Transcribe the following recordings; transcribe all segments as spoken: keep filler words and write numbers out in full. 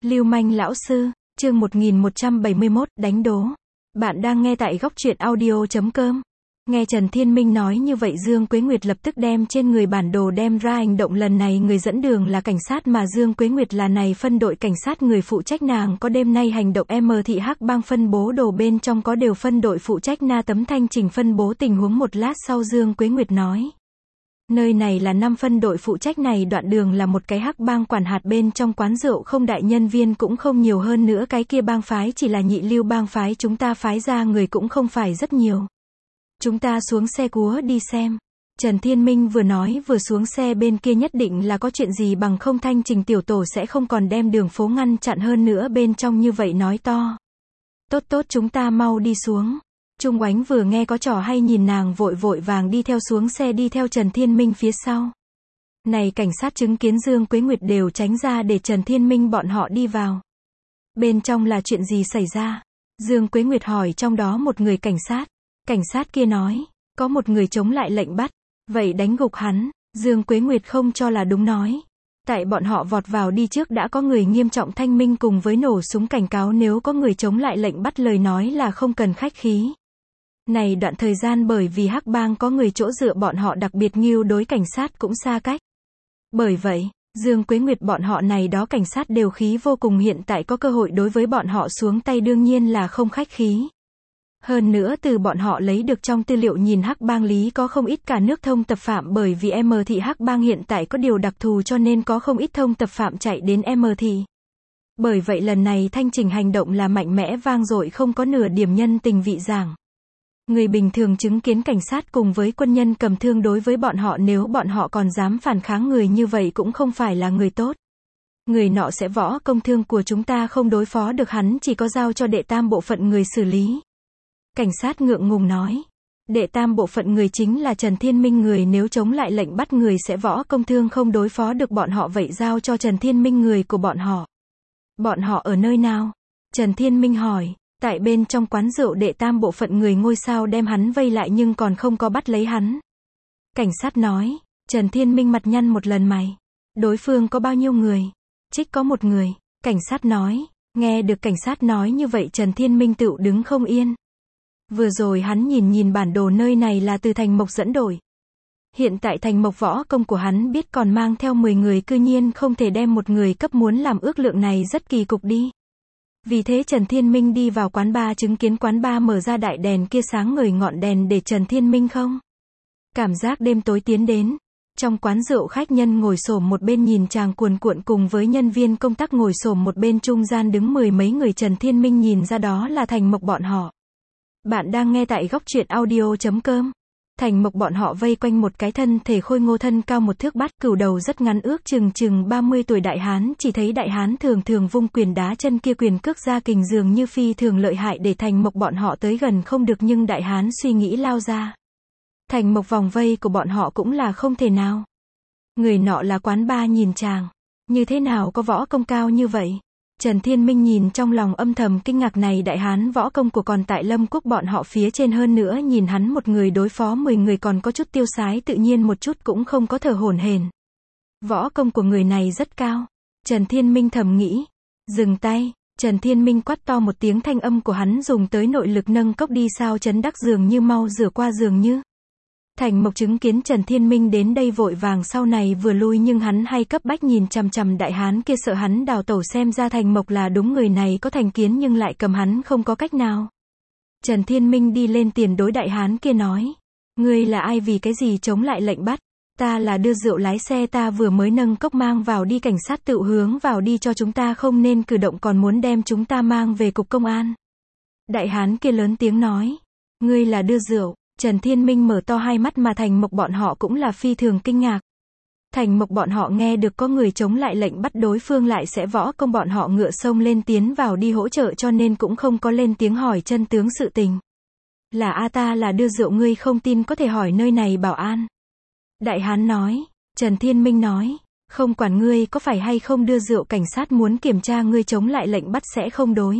Lưu manh lão sư, chương một nghìn một trăm bảy mươi mốt, đánh đố. Bạn đang nghe tại góc truyện audio chấm com. Nghe Trần Thiên Minh nói như vậy Dương Quế Nguyệt lập tức đem trên người bản đồ đem ra hành động lần này người dẫn đường là cảnh sát mà Dương Quế Nguyệt là này phân đội cảnh sát người phụ trách nàng có đêm nay hành động M thị hắc bang phân bố đồ bên trong có đều phân đội phụ trách na tấm thanh trình phân bố tình huống một lát sau Dương Quế Nguyệt nói. Nơi này là năm phân đội phụ trách này đoạn đường là một cái hắc bang quản hạt bên trong quán rượu không đại nhân viên cũng không nhiều hơn nữa cái kia bang phái chỉ là nhị lưu bang phái chúng ta phái ra người cũng không phải rất nhiều. Chúng ta xuống xe cúa đi xem. Trần Thiên Minh vừa nói vừa xuống xe bên kia nhất định là có chuyện gì bằng không thanh trình tiểu tổ sẽ không còn đem đường phố ngăn chặn hơn nữa bên trong như vậy nói to. Tốt tốt chúng ta mau đi xuống. Trung Oánh vừa nghe có trò hay nhìn nàng vội vội vàng đi theo xuống xe đi theo Trần Thiên Minh phía sau. Này cảnh sát chứng kiến Dương Quế Nguyệt đều tránh ra để Trần Thiên Minh bọn họ đi vào. Bên trong là chuyện gì xảy ra? Dương Quế Nguyệt hỏi trong đó một người cảnh sát. Cảnh sát kia nói, có một người chống lại lệnh bắt. Vậy đánh gục hắn. Dương Quế Nguyệt không cho là đúng nói. Tại bọn họ vọt vào đi trước đã có người nghiêm trọng thanh minh cùng với nổ súng cảnh cáo nếu có người chống lại lệnh bắt lời nói là không cần khách khí. Này đoạn thời gian bởi vì hắc bang có người chỗ dựa bọn họ đặc biệt nghiêu đối cảnh sát cũng xa cách. Bởi vậy, Dương Quế Nguyệt bọn họ này đó cảnh sát đều khí vô cùng hiện tại có cơ hội đối với bọn họ xuống tay đương nhiên là không khách khí. Hơn nữa từ bọn họ lấy được trong tư liệu nhìn hắc bang lý có không ít cả nước thông tập phạm bởi vì M thị hắc bang hiện tại có điều đặc thù cho nên có không ít thông tập phạm chạy đến M thị. Bởi vậy lần này thanh trình hành động là mạnh mẽ vang dội không có nửa điểm nhân tình vị giảng. Người bình thường chứng kiến cảnh sát cùng với quân nhân cầm thương đối với bọn họ nếu bọn họ còn dám phản kháng người như vậy cũng không phải là người tốt. Người nọ sẽ võ công thương của chúng ta không đối phó được hắn chỉ có giao cho đệ tam bộ phận người xử lý. Cảnh sát ngượng ngùng nói. Đệ tam bộ phận người chính là Trần Thiên Minh người nếu chống lại lệnh bắt người sẽ võ công thương không đối phó được bọn họ vậy giao cho Trần Thiên Minh người của bọn họ. Bọn họ ở nơi nào? Trần Thiên Minh hỏi. Tại bên trong quán rượu đệ tam bộ phận người ngôi sao đem hắn vây lại nhưng còn không có bắt lấy hắn. Cảnh sát nói. Trần Thiên Minh mặt nhăn một lần mày. Đối phương có bao nhiêu người? Trích có một người. Cảnh sát nói. Nghe được cảnh sát nói như vậy Trần Thiên Minh tựu đứng không yên. Vừa rồi hắn nhìn nhìn bản đồ nơi này là từ Thành Mộc dẫn đổi. Hiện tại Thành Mộc võ công của hắn biết còn mang theo mười người cư nhiên không thể đem một người cấp muốn làm ước lượng này rất kỳ cục đi. Vì thế Trần Thiên Minh đi vào quán bar chứng kiến quán bar mở ra đại đèn kia sáng ngời ngọn đèn để Trần Thiên Minh không. Cảm giác đêm tối tiến đến. Trong quán rượu khách nhân ngồi xổm một bên nhìn chàng cuồn cuộn cùng với nhân viên công tác ngồi xổm một bên trung gian đứng mười mấy người Trần Thiên Minh nhìn ra đó là Thành Mộc bọn họ. Bạn đang nghe tại góc truyện audio chấm com. Thành Mộc bọn họ vây quanh một cái thân thể khôi ngô thân cao một thước bát cửu đầu rất ngắn ước chừng chừng ba mươi tuổi đại hán chỉ thấy đại hán thường thường vung quyền đá chân kia quyền cước ra kình dường như phi thường lợi hại để Thành Mộc bọn họ tới gần không được nhưng đại hán suy nghĩ lao ra. Thành Mộc vòng vây của bọn họ cũng là không thể nào. Người nọ là quán bar nhìn chàng. Như thế nào có võ công cao như vậy? Trần Thiên Minh nhìn trong lòng âm thầm kinh ngạc này đại hán võ công của còn tại Lâm Quốc bọn họ phía trên hơn nữa nhìn hắn một người đối phó mười người còn có chút tiêu sái tự nhiên một chút cũng không có thở hổn hển. Võ công của người này rất cao. Trần Thiên Minh thầm nghĩ. Dừng tay. Trần Thiên Minh quát to một tiếng thanh âm của hắn dùng tới nội lực nâng cốc đi sao chấn đắc dường như mau rửa qua dường như. Thành Mộc chứng kiến Trần Thiên Minh đến đây vội vàng sau này vừa lui nhưng hắn hay cấp bách nhìn chằm chằm đại hán kia sợ hắn đào tẩu xem ra Thành Mộc là đúng người này có thành kiến nhưng lại cầm hắn không có cách nào. Trần Thiên Minh đi lên tiền đối đại hán kia nói. Ngươi là ai vì cái gì chống lại lệnh bắt? Ta là đưa rượu lái xe ta vừa mới nâng cốc mang vào đi cảnh sát tự hướng vào đi cho chúng ta không nên cử động còn muốn đem chúng ta mang về cục công an. Đại hán kia lớn tiếng nói. Ngươi là đưa rượu. Trần Thiên Minh mở to hai mắt mà Thành Mộc bọn họ cũng là phi thường kinh ngạc. Thành Mộc bọn họ nghe được có người chống lại lệnh bắt đối phương lại sẽ võ công bọn họ ngựa sông lên tiến vào đi hỗ trợ cho nên cũng không có lên tiếng hỏi chân tướng sự tình. Là a ta là đưa rượu ngươi không tin có thể hỏi nơi này bảo an. Đại hán nói. Trần Thiên Minh nói. Không quản ngươi có phải hay không đưa rượu cảnh sát muốn kiểm tra ngươi chống lại lệnh bắt sẽ không đối.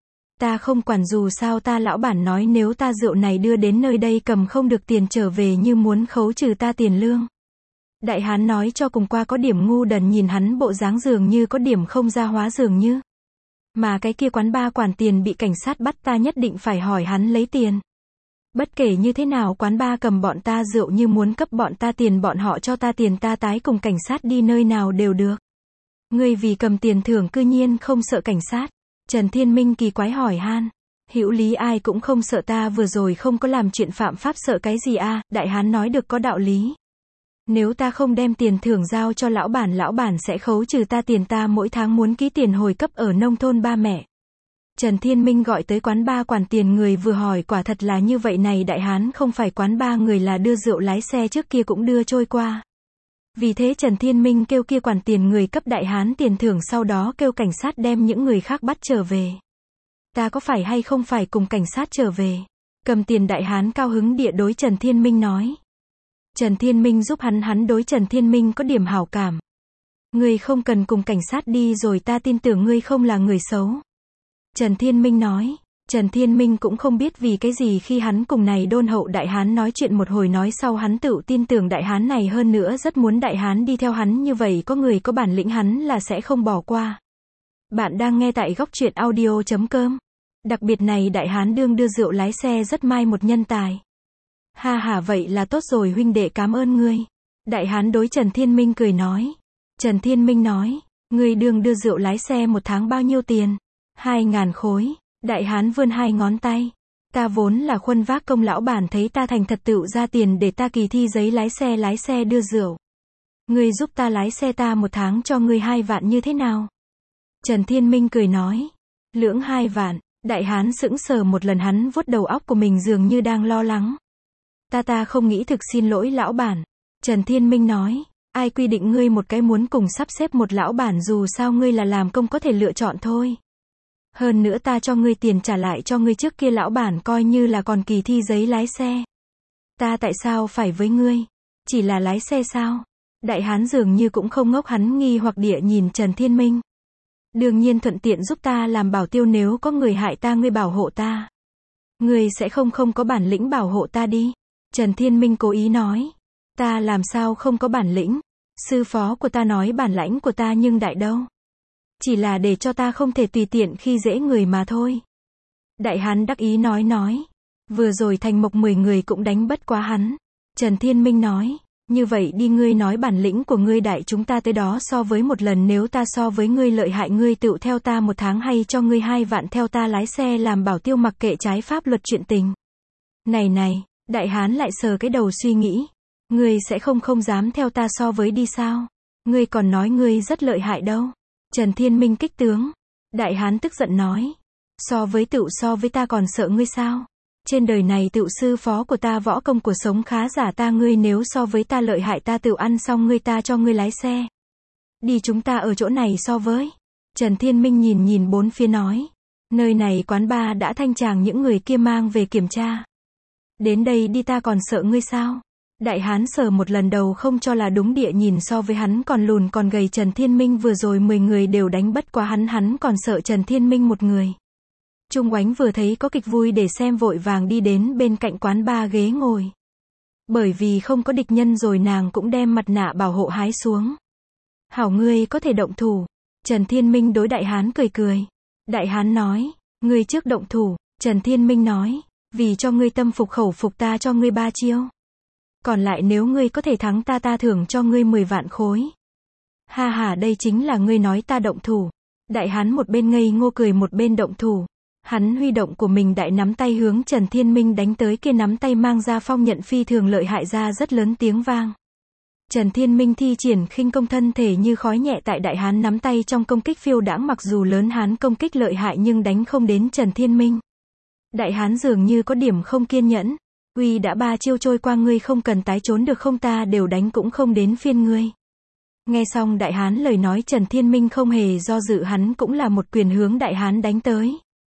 Ta không quản dù sao ta lão bản nói nếu ta rượu này đưa đến nơi đây cầm không được tiền trở về như muốn khấu trừ ta tiền lương. Đại hán nói cho cùng qua có điểm ngu đần nhìn hắn bộ dáng dường như có điểm không ra hóa dường như. Mà cái kia quán ba quản tiền bị cảnh sát bắt ta nhất định phải hỏi hắn lấy tiền. Bất kể như thế nào quán ba cầm bọn ta rượu như muốn cấp bọn ta tiền bọn họ cho ta tiền ta tái cùng cảnh sát đi nơi nào đều được. Ngươi vì cầm tiền thưởng cư nhiên không sợ cảnh sát. Trần Thiên Minh kỳ quái hỏi han. Hữu lý ai cũng không sợ ta vừa rồi không có làm chuyện phạm pháp sợ cái gì a à, đại hán nói được có đạo lý. Nếu ta không đem tiền thưởng giao cho lão bản lão bản sẽ khấu trừ ta tiền ta mỗi tháng muốn ký tiền hồi cấp ở nông thôn ba mẹ. Trần Thiên Minh gọi tới quán ba quản tiền người vừa hỏi quả thật là như vậy này đại hán không phải quán ba người là đưa rượu lái xe trước kia cũng đưa trôi qua. Vì thế Trần Thiên Minh kêu kia quản tiền người cấp đại hán tiền thưởng sau đó kêu cảnh sát đem những người khác bắt trở về. Ta có phải hay không phải cùng cảnh sát trở về? Cầm tiền đại hán cao hứng địa đối Trần Thiên Minh nói. Trần Thiên Minh giúp hắn hắn đối Trần Thiên Minh có điểm hảo cảm. Ngươi không cần cùng cảnh sát đi rồi ta tin tưởng ngươi không là người xấu. Trần Thiên Minh nói. Trần Thiên Minh cũng không biết vì cái gì khi hắn cùng này đôn hậu đại hán nói chuyện một hồi nói sau hắn tự tin tưởng đại hán này hơn nữa rất muốn đại hán đi theo hắn như vậy có người có bản lĩnh hắn là sẽ không bỏ qua. Bạn đang nghe tại góc truyện audio chấm com. Đặc biệt này đại hán đương đưa rượu lái xe rất mai một nhân tài. Ha ha vậy là tốt rồi huynh đệ cảm ơn ngươi. Đại hán đối Trần Thiên Minh cười nói. Trần Thiên Minh nói, ngươi đương đưa rượu lái xe một tháng bao nhiêu tiền? Hai ngàn khối. Đại hán vươn hai ngón tay. Ta vốn là khuân vác công lão bản thấy ta thành thật tựu ra tiền để ta kỳ thi giấy lái xe lái xe đưa rượu. Ngươi giúp ta lái xe ta một tháng cho ngươi hai vạn như thế nào? Trần Thiên Minh cười nói. Lưỡng hai vạn. Đại hán sững sờ một lần hắn vuốt đầu óc của mình dường như đang lo lắng. Ta ta không nghĩ thực xin lỗi lão bản. Trần Thiên Minh nói. Ai quy định ngươi một cái muốn cùng sắp xếp một lão bản dù sao ngươi là làm công có thể lựa chọn thôi. Hơn nữa ta cho ngươi tiền trả lại cho ngươi trước kia lão bản coi như là còn kỳ thi giấy lái xe. Ta tại sao phải với ngươi? Chỉ là lái xe sao? Đại hán dường như cũng không ngốc hắn nghi hoặc địa nhìn Trần Thiên Minh. Đương nhiên thuận tiện giúp ta làm bảo tiêu nếu có người hại ta ngươi bảo hộ ta. Ngươi sẽ không không có bản lĩnh bảo hộ ta đi. Trần Thiên Minh cố ý nói. Ta làm sao không có bản lĩnh? Sư phó của ta nói bản lãnh của ta nhưng đại đâu. Chỉ là để cho ta không thể tùy tiện khi dễ người mà thôi. Đại hán đắc ý nói nói. Vừa rồi thành mộc mười người cũng đánh bất quá hắn. Trần Thiên Minh nói. Như vậy đi ngươi nói bản lĩnh của ngươi đại chúng ta tới đó so với một lần nếu ta so với ngươi lợi hại ngươi tựu theo ta một tháng hay cho ngươi hai vạn theo ta lái xe làm bảo tiêu mặc kệ trái pháp luật chuyện tình. Này này, đại hán lại sờ cái đầu suy nghĩ. Ngươi sẽ không không dám theo ta so với đi sao? Ngươi còn nói ngươi rất lợi hại đâu. Trần Thiên Minh kích tướng. Đại hán tức giận nói. So với tựu so với ta còn sợ ngươi sao? Trên đời này tựu sư phó của ta võ công của sống khá giả ta ngươi nếu so với ta lợi hại ta tựu ăn xong ngươi ta cho ngươi lái xe. Đi chúng ta ở chỗ này so với. Trần Thiên Minh nhìn nhìn bốn phía nói. Nơi này quán ba đã thanh tràng những người kia mang về kiểm tra. Đến đây đi ta còn sợ ngươi sao? Đại hán sờ một lần đầu không cho là đúng địa nhìn so với hắn còn lùn còn gầy Trần Thiên Minh vừa rồi mười người đều đánh bất quá hắn hắn còn sợ Trần Thiên Minh một người. Trung Oánh vừa thấy có kịch vui để xem vội vàng đi đến bên cạnh quán ba ghế ngồi. Bởi vì không có địch nhân rồi nàng cũng đem mặt nạ bảo hộ hái xuống. Hảo ngươi có thể động thủ. Trần Thiên Minh đối đại hán cười cười. Đại hán nói, ngươi trước động thủ. Trần Thiên Minh nói, vì cho ngươi tâm phục khẩu phục ta cho ngươi ba chiêu. Còn lại nếu ngươi có thể thắng ta ta thưởng cho ngươi mười vạn khối. Ha ha đây chính là ngươi nói ta động thủ. Đại hán một bên ngây ngô cười một bên động thủ. Hắn huy động của mình đại nắm tay hướng Trần Thiên Minh đánh tới kia nắm tay mang ra phong nhận phi thường lợi hại ra rất lớn tiếng vang. Trần Thiên Minh thi triển khinh công thân thể như khói nhẹ tại đại hán nắm tay trong công kích phiêu đãng mặc dù lớn hán công kích lợi hại nhưng đánh không đến Trần Thiên Minh. Đại hán dường như có điểm không kiên nhẫn. Uy đã ba chiêu trôi qua ngươi không cần tái trốn được không ta đều đánh cũng không đến phiên ngươi. Nghe xong đại hán lời nói Trần Thiên Minh không hề do dự hắn cũng là một quyền hướng đại hán đánh tới.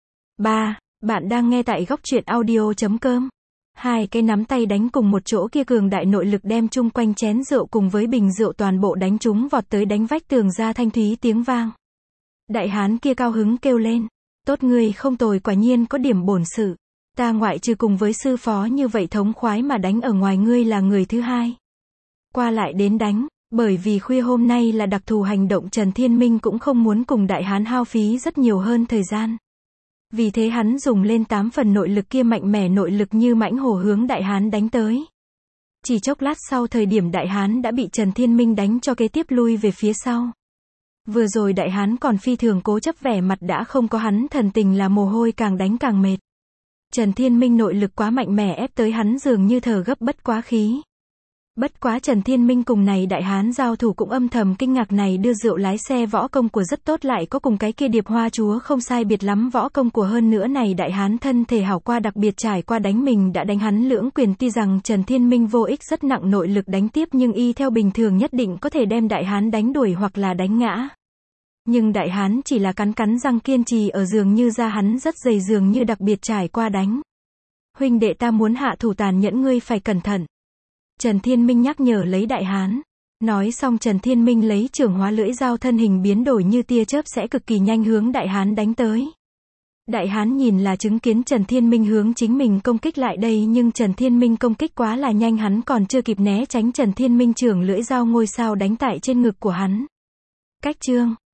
ba. Bạn đang nghe tại góc truyện audio chấm com. Hai cái nắm tay đánh cùng một chỗ kia cường đại nội lực đem chung quanh chén rượu cùng với bình rượu toàn bộ đánh trúng vọt tới đánh vách tường ra thanh thúy tiếng vang. Đại hán kia cao hứng kêu lên. Tốt ngươi không tồi quả nhiên có điểm bổn sự. Ta ngoại trừ cùng với sư phó như vậy thống khoái mà đánh ở ngoài ngươi là người thứ hai. Qua lại đến đánh, Bởi vì khuya hôm nay là đặc thù hành động, Trần Thiên Minh cũng không muốn cùng đại hán hao phí rất nhiều hơn thời gian. Vì thế hắn dùng lên tám phần nội lực kia, mạnh mẽ nội lực như mãnh hổ hướng đại hán đánh tới. Chỉ chốc lát sau, thời điểm đại hán đã bị Trần Thiên Minh đánh cho kế tiếp lui về phía sau. Vừa rồi đại hán còn phi thường cố chấp, vẻ mặt đã không có hắn thần tình, là mồ hôi càng đánh càng mệt. Trần Thiên Minh nội lực quá mạnh mẽ, ép tới hắn dường như thở gấp bất quá khí. Bất quá Trần Thiên Minh cùng này đại hán giao thủ cũng âm thầm kinh ngạc, này đưa rượu lái xe võ công của rất tốt, lại có cùng cái kia Điệp Hoa chúa không sai biệt lắm võ công của, hơn nữa này đại hán thân thể hảo qua, đặc biệt trải qua đánh mình đã đánh hắn lưỡng quyền, tuy rằng Trần Thiên Minh vô ích rất nặng nội lực đánh tiếp, nhưng y theo bình thường nhất định có thể đem đại hán đánh đuổi hoặc là đánh ngã. Nhưng đại hán chỉ là cắn cắn răng kiên trì ở, dường như da hắn rất dày, dường như đặc biệt trải qua đánh. Huynh đệ, ta muốn hạ thủ tàn nhẫn, ngươi phải cẩn thận. Trần Thiên Minh nhắc nhở lấy đại hán. Nói xong Trần Thiên Minh lấy trưởng hóa lưỡi dao, thân hình biến đổi như tia chớp sẽ cực kỳ nhanh hướng đại hán đánh tới. Đại hán nhìn là chứng kiến Trần Thiên Minh hướng chính mình công kích lại đây, nhưng Trần Thiên Minh công kích quá là nhanh, hắn còn chưa kịp né tránh, Trần Thiên Minh trưởng lưỡi dao ngôi sao đánh tại trên ngực của hắn. Cách chương